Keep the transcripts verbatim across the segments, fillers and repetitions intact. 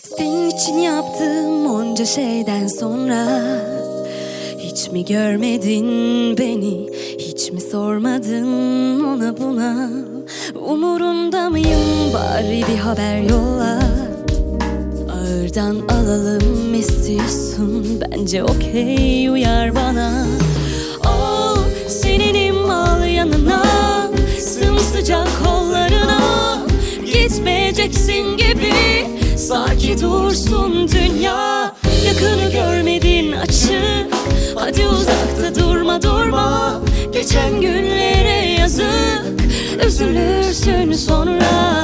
Senin için yaptığım onca şeyden sonra hiç mi görmedin beni, hiç mi sormadın ona buna? Umurunda mıyım, bari bir haber yolla. Ağırdan alalım istiyorsun, bence okey, uyar bana. Ol seninim, al yanına, sımsıcak kollarına. Gitmeyeceksin gibi, sakin dursun dünya. Yakını görmedin açık, hadi uzakta durma durma. Geçen günlere yazık, üzülürsün sonra.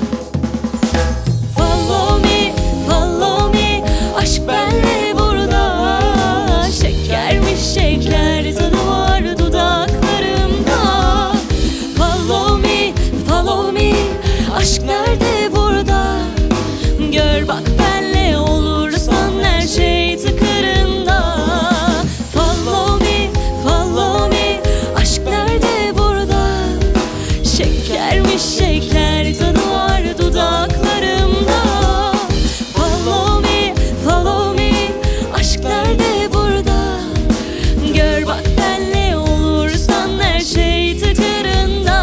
Follow me, follow me, aşk benle burada. Şekermiş şeker, tadı var dudaklarımda. Follow me, follow me, aşk nerede burada? Gör bak benle olursan her şey tıkırında. Follow me, follow me, aşk nerede burada? Şekermiş şeker, tadı var dudaklarımda. Follow me, follow me, aşk nerede burada? Gör bak benle olursan her şey tıkırında.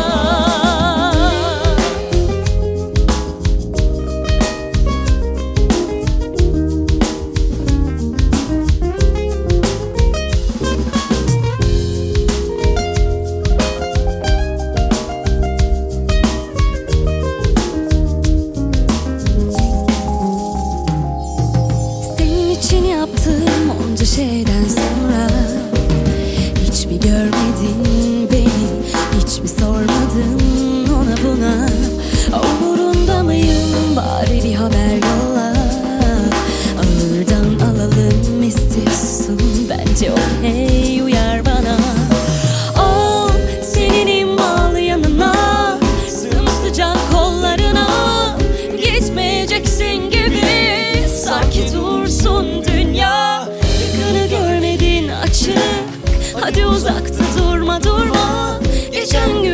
Yaptığım onca şeyden sonra hiç mi görmedin beni, hiç mi sormadın ona buna? Umurunda mıyım, bari bir haber yolla. Ağırdan alalım istiyorsun, bence okey, uyar bana. Ol seninim, al yanına, sımsıcak kollarına. Gitmeyeceksin gibi, sakin dursun dünya. Yakını görmedin açık, hadi uzakta durma durma. Geçen